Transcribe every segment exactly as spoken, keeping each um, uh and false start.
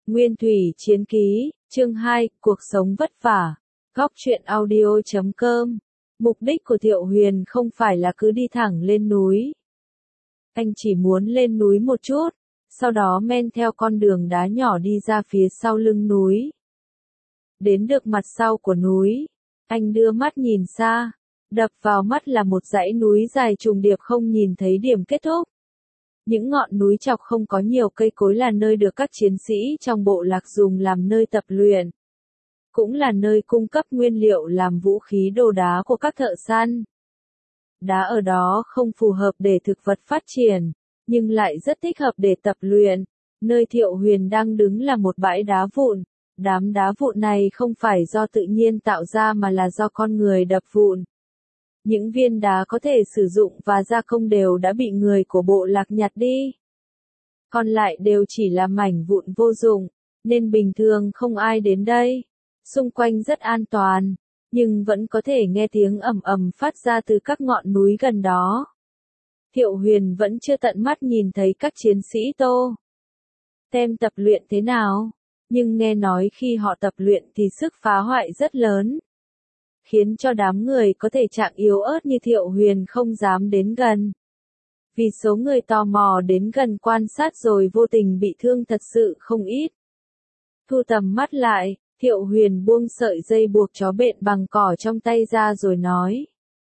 Nguyên thủy chiến ký, chương hai, cuộc sống vất vả. Góc truyện audio chấm com. Mục đích của Thiệu Huyền không phải là cứ đi thẳng lên núi. Anh chỉ muốn lên núi một chút, sau đó men theo con đường đá nhỏ đi ra phía sau lưng núi. Đến được mặt sau của núi, anh đưa mắt nhìn xa, đập vào mắt là một dãy núi dài trùng điệp không nhìn thấy điểm kết thúc. Những ngọn núi chọc không có nhiều cây cối là nơi được các chiến sĩ trong bộ lạc dùng làm nơi tập luyện. Cũng là nơi cung cấp nguyên liệu làm vũ khí đồ đá của các thợ săn. Đá ở đó không phù hợp để thực vật phát triển, nhưng lại rất thích hợp để tập luyện. Nơi Thiệu Huyền đang đứng là một bãi đá vụn. Đám đá vụn này không phải do tự nhiên tạo ra mà là do con người đập vụn. Những viên đá có thể sử dụng và gia công đều đã bị người của bộ lạc nhặt đi. Còn lại đều chỉ là mảnh vụn vô dụng, nên bình thường không ai đến đây. Xung quanh rất an toàn, nhưng vẫn có thể nghe tiếng ầm ầm phát ra từ các ngọn núi gần đó. Thiệu Huyền vẫn chưa tận mắt nhìn thấy các chiến sĩ Tô Tem tập luyện thế nào, nhưng nghe nói khi họ tập luyện thì sức phá hoại rất lớn, khiến cho đám người có thể trạng yếu ớt như Thiệu Huyền không dám đến gần. Vì số người tò mò đến gần quan sát rồi vô tình bị thương thật sự không ít. Thu tầm mắt lại, Thiệu Huyền buông sợi dây buộc chó bện bằng cỏ trong tay ra rồi nói.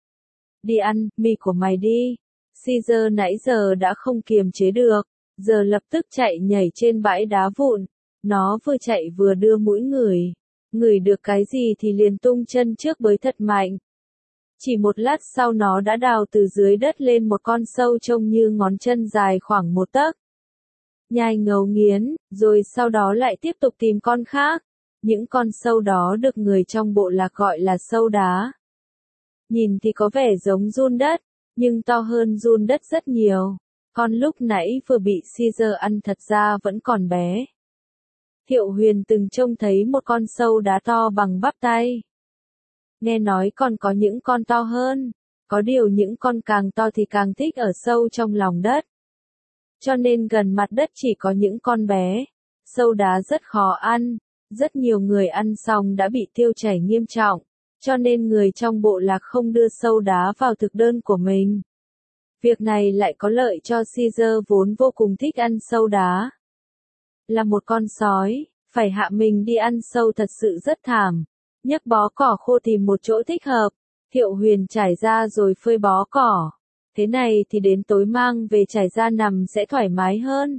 Đi ăn, mì của mày đi. Caesar nãy giờ đã không kiềm chế được, giờ lập tức chạy nhảy trên bãi đá vụn. Nó vừa chạy vừa đưa mũi ngửi. Ngửi được cái gì thì liền tung chân trước bới thật mạnh. Chỉ một lát sau nó đã đào từ dưới đất lên một con sâu trông như ngón chân dài khoảng một tấc. Nhai ngấu nghiến, rồi sau đó lại tiếp tục tìm con khác. Những con sâu đó được người trong bộ lạc gọi là sâu đá. Nhìn thì có vẻ giống giun đất, nhưng to hơn giun đất rất nhiều. Con lúc nãy vừa bị Caesar ăn thật ra vẫn còn bé. Thiệu Huyền từng trông thấy một con sâu đá to bằng bắp tay. Nghe nói còn có những con to hơn, có điều những con càng to thì càng thích ở sâu trong lòng đất. Cho nên gần mặt đất chỉ có những con bé. Sâu đá rất khó ăn, rất nhiều người ăn xong đã bị tiêu chảy nghiêm trọng, cho nên người trong bộ lạc không đưa sâu đá vào thực đơn của mình. Việc này lại có lợi cho Caesar vốn vô cùng thích ăn sâu đá. Là một con sói, phải hạ mình đi ăn sâu thật sự rất thảm. Nhấc bó cỏ khô tìm một chỗ thích hợp, Thiệu Huyền trải ra rồi phơi bó cỏ. Thế này thì đến tối mang về trải ra nằm sẽ thoải mái hơn.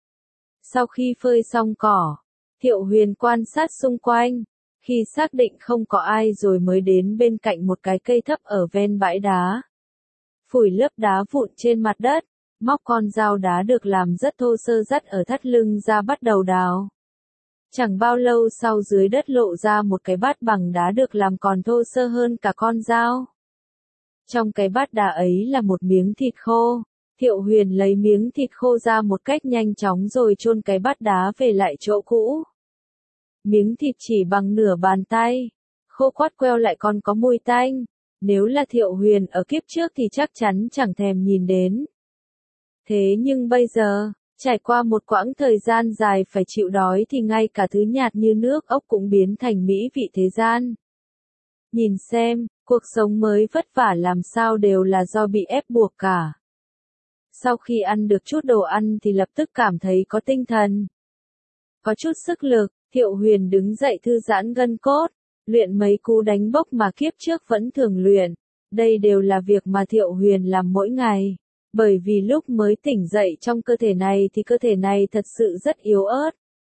Sau khi phơi xong cỏ, Thiệu Huyền quan sát xung quanh. Khi xác định không có ai rồi mới đến bên cạnh một cái cây thấp ở ven bãi đá. Phủi lớp đá vụn trên mặt đất. Móc con dao đá được làm rất thô sơ dắt ở thắt lưng ra bắt đầu đào. Chẳng bao lâu sau dưới đất lộ ra một cái bát bằng đá được làm còn thô sơ hơn cả con dao. Trong cái bát đá ấy là một miếng thịt khô. Thiệu Huyền lấy miếng thịt khô ra một cách nhanh chóng rồi chôn cái bát đá về lại chỗ cũ. Miếng thịt chỉ bằng nửa bàn tay, khô quắt queo lại còn có mùi tanh. Nếu là Thiệu Huyền ở kiếp trước thì chắc chắn chẳng thèm nhìn đến. Thế nhưng bây giờ, trải qua một quãng thời gian dài phải chịu đói thì ngay cả thứ nhạt như nước ốc cũng biến thành mỹ vị thế gian. Nhìn xem, cuộc sống mới vất vả làm sao đều là do bị ép buộc cả. Sau khi ăn được chút đồ ăn thì lập tức cảm thấy có tinh thần. Có chút sức lực, Thiệu Huyền đứng dậy thư giãn gân cốt, luyện mấy cú đánh bốc mà kiếp trước vẫn thường luyện. Đây đều là việc mà Thiệu Huyền làm mỗi ngày. Bởi vì lúc mới tỉnh dậy trong cơ thể này thì cơ thể này thật sự rất yếu ớt.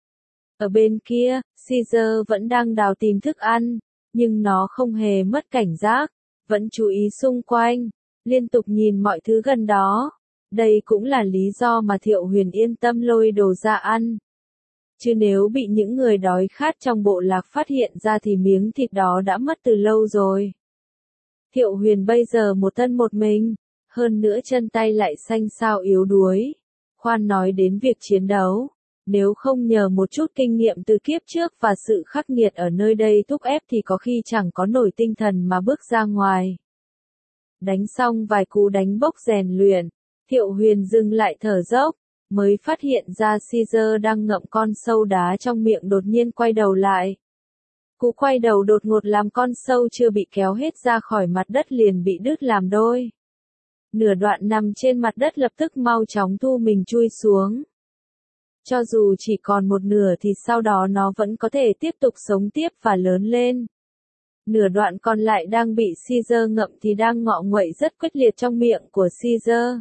Ở bên kia, Caesar vẫn đang đào tìm thức ăn, nhưng nó không hề mất cảnh giác, vẫn chú ý xung quanh, liên tục nhìn mọi thứ gần đó. Đây cũng là lý do mà Thiệu Huyền yên tâm lôi đồ ra ăn. Chứ nếu bị những người đói khát trong bộ lạc phát hiện ra thì miếng thịt đó đã mất từ lâu rồi. Thiệu Huyền bây giờ một thân một mình. Hơn nữa chân tay lại xanh xao yếu đuối. Khoan nói đến việc chiến đấu. Nếu không nhờ một chút kinh nghiệm từ kiếp trước và sự khắc nghiệt ở nơi đây thúc ép thì có khi chẳng có nổi tinh thần mà bước ra ngoài. Đánh xong vài cú đánh bốc rèn luyện, Thiệu Huyền dừng lại thở dốc. mới phát hiện ra Caesar đang ngậm con sâu đá trong miệng đột nhiên quay đầu lại. Cú quay đầu đột ngột làm con sâu chưa bị kéo hết ra khỏi mặt đất liền bị đứt làm đôi. Nửa đoạn nằm trên mặt đất lập tức mau chóng thu mình chui xuống. Cho dù chỉ còn một nửa thì sau đó nó vẫn có thể tiếp tục sống tiếp và lớn lên. Nửa đoạn còn lại đang bị Caesar ngậm thì đang ngọ nguậy rất quyết liệt trong miệng của Caesar.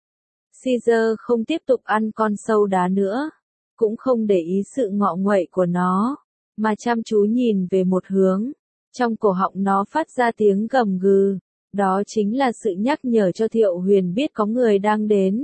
Caesar không tiếp tục ăn con sâu đá nữa, cũng không để ý sự ngọ nguậy của nó, mà chăm chú nhìn về một hướng. Trong cổ họng nó phát ra tiếng gầm gừ, đó chính là sự nhắc nhở cho Thiệu Huyền biết có người đang đến.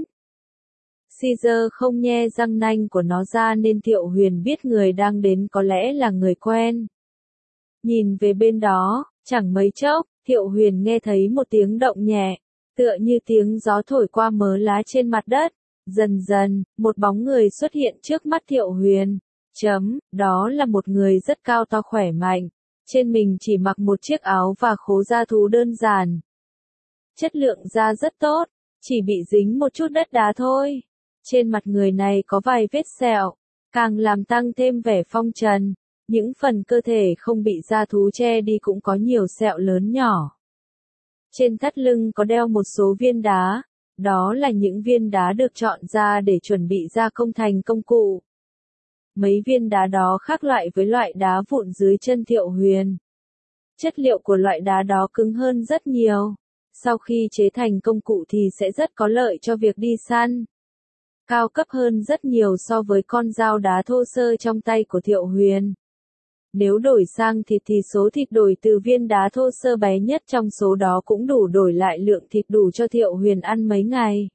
Caesar không nhe răng nanh của nó ra nên Thiệu Huyền biết người đang đến có lẽ là người quen. Nhìn về bên đó, chẳng mấy chốc, Thiệu Huyền nghe thấy một tiếng động nhẹ, tựa như tiếng gió thổi qua mớ lá trên mặt đất. Dần dần, một bóng người xuất hiện trước mắt Thiệu Huyền. Chấm, đó là một người rất cao to khỏe mạnh. Trên mình chỉ mặc một chiếc áo và khố da thú đơn giản. Chất lượng da rất tốt, chỉ bị dính một chút đất đá thôi. Trên mặt người này có vài vết sẹo, càng làm tăng thêm vẻ phong trần. Những phần cơ thể không bị da thú che đi cũng có nhiều sẹo lớn nhỏ. Trên thắt lưng có đeo một số viên đá, đó là những viên đá được chọn ra để chuẩn bị gia công thành công cụ. Mấy viên đá đó khác loại với loại đá vụn dưới chân Thiệu Huyền. Chất liệu của loại đá đó cứng hơn rất nhiều. Sau khi chế thành công cụ thì sẽ rất có lợi cho việc đi săn. Cao cấp hơn rất nhiều so với con dao đá thô sơ trong tay của Thiệu Huyền. Nếu đổi sang thịt thì số thịt đổi từ viên đá thô sơ bé nhất trong số đó cũng đủ đổi lại lượng thịt đủ cho Thiệu Huyền ăn mấy ngày.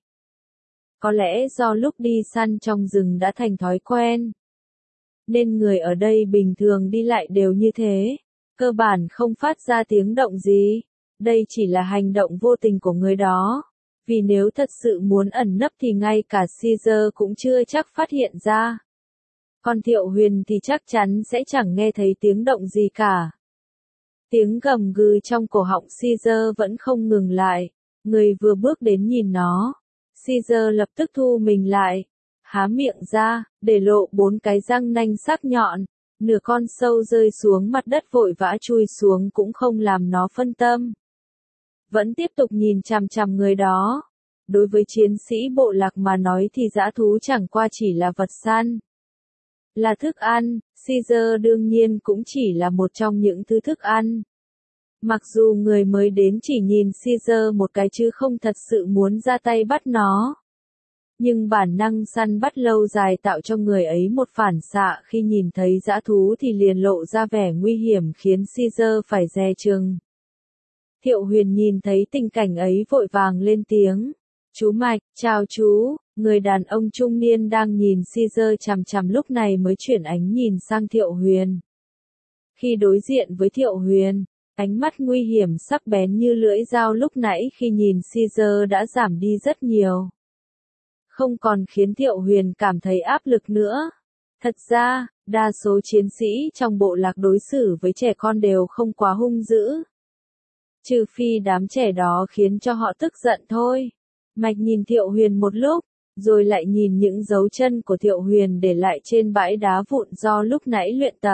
Có lẽ do lúc đi săn trong rừng đã thành thói quen, nên người ở đây bình thường đi lại đều như thế, cơ bản không phát ra tiếng động gì. Đây chỉ là hành động vô tình của người đó, vì nếu thật sự muốn ẩn nấp thì ngay cả Caesar cũng chưa chắc phát hiện ra. Còn Thiệu Huyền thì chắc chắn sẽ chẳng nghe thấy tiếng động gì cả. Tiếng gầm gừ trong cổ họng Caesar vẫn không ngừng lại. Người vừa bước đến nhìn nó. Caesar lập tức thu mình lại, há miệng ra, để lộ bốn cái răng nanh sắc nhọn. Nửa con sâu rơi xuống mặt đất vội vã chui xuống cũng không làm nó phân tâm. Vẫn tiếp tục nhìn chằm chằm người đó. Đối với chiến sĩ bộ lạc mà nói thì dã thú chẳng qua chỉ là vật săn. Là thức ăn, Caesar đương nhiên cũng chỉ là một trong những thứ thức ăn. Mặc dù người mới đến chỉ nhìn Caesar một cái chứ không thật sự muốn ra tay bắt nó. Nhưng bản năng săn bắt lâu dài tạo cho người ấy một phản xạ khi nhìn thấy dã thú thì liền lộ ra vẻ nguy hiểm khiến Caesar phải dè chừng. Thiệu Huyền nhìn thấy tình cảnh ấy vội vàng lên tiếng. Chú Mạch, chào chú. Người đàn ông trung niên đang nhìn Caesar chằm chằm lúc này mới chuyển ánh nhìn sang Thiệu Huyền. Khi đối diện với Thiệu Huyền, ánh mắt nguy hiểm sắc bén như lưỡi dao lúc nãy khi nhìn Caesar đã giảm đi rất nhiều. Không còn khiến Thiệu Huyền cảm thấy áp lực nữa. Thật ra, đa số chiến sĩ trong bộ lạc đối xử với trẻ con đều không quá hung dữ. Trừ phi đám trẻ đó khiến cho họ tức giận thôi. Mạch nhìn Thiệu Huyền một lúc, rồi lại nhìn những dấu chân của Thiệu Huyền để lại trên bãi đá vụn do lúc nãy luyện tập.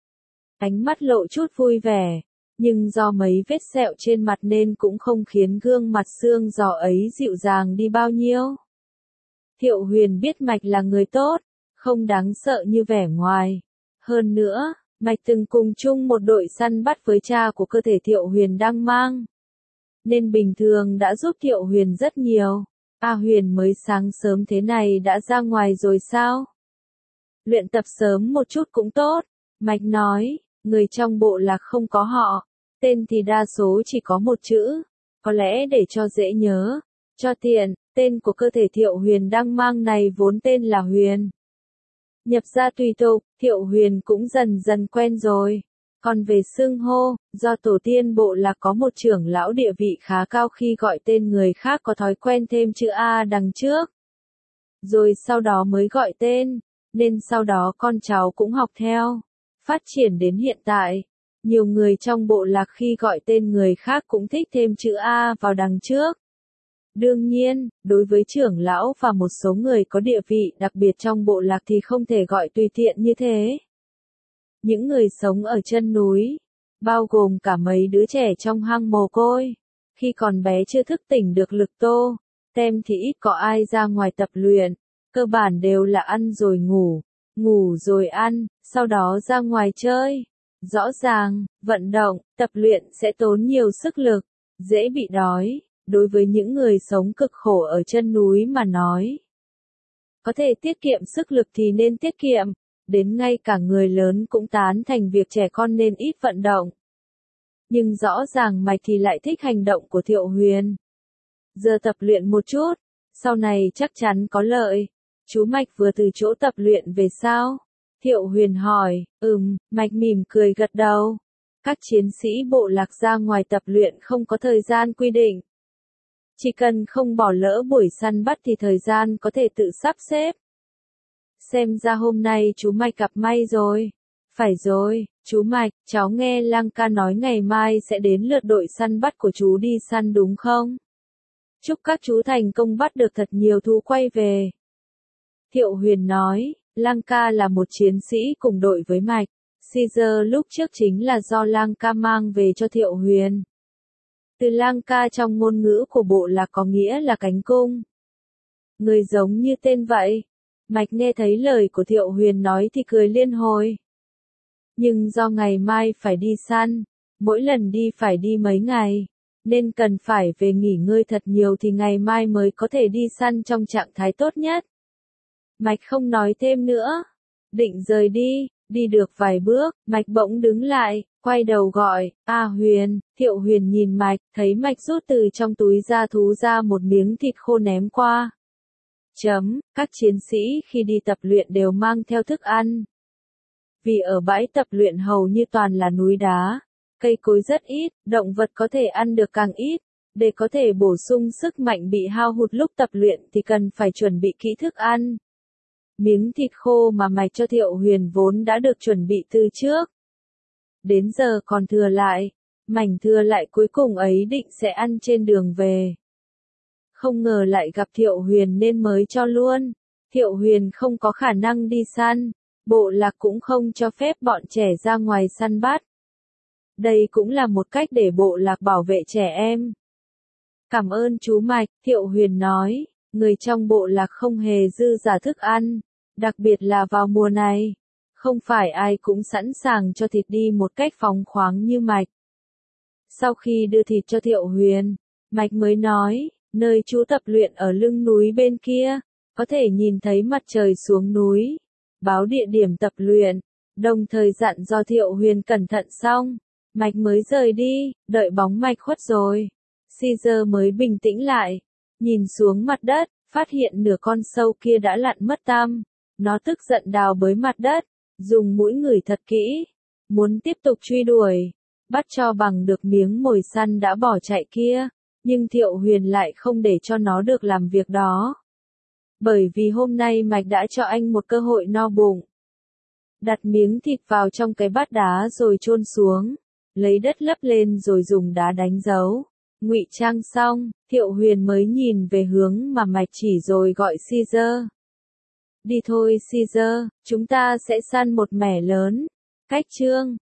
Ánh mắt lộ chút vui vẻ, nhưng do mấy vết sẹo trên mặt nên cũng không khiến gương mặt xương giò ấy dịu dàng đi bao nhiêu. Thiệu Huyền biết Mạch là người tốt, không đáng sợ như vẻ ngoài. Hơn nữa, Mạch từng cùng chung một đội săn bắt với cha của cơ thể Thiệu Huyền đang mang, nên bình thường đã giúp Thiệu Huyền rất nhiều. A Huyền mới sáng sớm thế này đã ra ngoài rồi sao? Luyện tập sớm một chút cũng tốt, Mạch nói, người trong bộ lạc không có họ, tên thì đa số chỉ có một chữ, có lẽ để cho dễ nhớ, cho tiện, tên của cơ thể Thiệu Huyền đang mang này vốn tên là Huyền. Nhập ra tùy tục, Thiệu Huyền cũng dần dần quen rồi. Còn về xưng hô, do tổ tiên bộ lạc có một trưởng lão địa vị khá cao khi gọi tên người khác có thói quen thêm chữ A đằng trước. Rồi sau đó mới gọi tên, nên sau đó con cháu cũng học theo. Phát triển đến hiện tại, nhiều người trong bộ lạc khi gọi tên người khác cũng thích thêm chữ A vào đằng trước. Đương nhiên, đối với trưởng lão và một số người có địa vị đặc biệt trong bộ lạc thì không thể gọi tùy tiện như thế. Những người sống ở chân núi, bao gồm cả mấy đứa trẻ trong hang mồ côi, khi còn bé chưa thức tỉnh được lực tô, tem thì ít có ai ra ngoài tập luyện, cơ bản đều là ăn rồi ngủ, ngủ rồi ăn, sau đó ra ngoài chơi. Rõ ràng, vận động, tập luyện sẽ tốn nhiều sức lực, dễ bị đói, đối với những người sống cực khổ ở chân núi mà nói. Có thể tiết kiệm sức lực thì nên tiết kiệm, đến ngay cả người lớn cũng tán thành việc trẻ con nên ít vận động. Nhưng rõ ràng Mạch thì lại thích hành động của Thiệu Huyền. Giờ tập luyện một chút, sau này chắc chắn có lợi. Chú Mạch vừa từ chỗ tập luyện về sao? Thiệu Huyền hỏi, ừm, Mạch mỉm cười gật đầu. Các chiến sĩ bộ lạc ra ngoài tập luyện không có thời gian quy định. Chỉ cần không bỏ lỡ buổi săn bắt thì thời gian có thể tự sắp xếp. Xem ra hôm nay chú Mạch gặp may rồi. Phải rồi, chú Mạch, cháu nghe Lang ca nói ngày mai sẽ đến lượt đội săn bắt của chú đi săn đúng không? Chúc các chú thành công bắt được thật nhiều thú quay về. Thiệu Huyền nói, Lang ca là một chiến sĩ cùng đội với Mạch. Caesar lúc trước chính là do Lang ca mang về cho Thiệu Huyền. Từ Lang ca trong ngôn ngữ của bộ lạc có nghĩa là cánh cung. Người giống như tên vậy. Mạch nghe thấy lời của Thiệu Huyền nói thì cười liên hồi. Nhưng do ngày mai phải đi săn, mỗi lần đi phải đi mấy ngày, nên cần phải về nghỉ ngơi thật nhiều thì ngày mai mới có thể đi săn trong trạng thái tốt nhất. Mạch không nói thêm nữa. Định rời đi, đi được vài bước, Mạch bỗng đứng lại, quay đầu gọi, A Huyền. Thiệu Huyền nhìn Mạch, thấy Mạch rút từ trong túi da thú ra một miếng thịt khô ném qua. Chấm, các chiến sĩ khi đi tập luyện đều mang theo thức ăn. Vì ở bãi tập luyện hầu như toàn là núi đá, cây cối rất ít, động vật có thể ăn được càng ít. Để có thể bổ sung sức mạnh bị hao hụt lúc tập luyện thì cần phải chuẩn bị kỹ thức ăn. Miếng thịt khô mà Mạch cho Thiệu Huyền vốn đã được chuẩn bị từ trước. Đến giờ còn thừa lại, mảnh thừa lại cuối cùng ấy định sẽ ăn trên đường về. Không ngờ lại gặp Thiệu Huyền nên mới cho luôn. Thiệu Huyền không có khả năng đi săn, bộ lạc cũng không cho phép bọn trẻ ra ngoài săn bắt. Đây cũng là một cách để bộ lạc bảo vệ trẻ em. Cảm ơn chú Mạch, Thiệu Huyền nói, người trong bộ lạc không hề dư giả thức ăn, đặc biệt là vào mùa này. Không phải ai cũng sẵn sàng cho thịt đi một cách phóng khoáng như Mạch. Sau khi đưa thịt cho Thiệu Huyền, Mạch mới nói, nơi chú tập luyện ở lưng núi bên kia, có thể nhìn thấy mặt trời xuống núi, báo địa điểm tập luyện, đồng thời dặn do Thiệu Huyền cẩn thận xong, Mạch mới rời đi, đợi bóng Mạch khuất rồi. Caesar mới bình tĩnh lại, nhìn xuống mặt đất, phát hiện nửa con sâu kia đã lặn mất tăm. Nó tức giận đào bới mặt đất, dùng mũi ngửi thật kỹ, muốn tiếp tục truy đuổi, bắt cho bằng được miếng mồi săn đã bỏ chạy kia, nhưng Thiệu Huyền lại không để cho nó được làm việc đó. Bởi vì hôm nay Mạch đã cho anh một cơ hội no bụng. Đặt miếng thịt vào trong cái bát đá rồi chôn xuống, lấy đất lấp lên rồi dùng đá đánh dấu. Ngụy trang xong, Thiệu Huyền mới nhìn về hướng mà Mạch chỉ rồi gọi Caesar. Đi thôi Caesar, chúng ta sẽ săn một mẻ lớn. Cách chương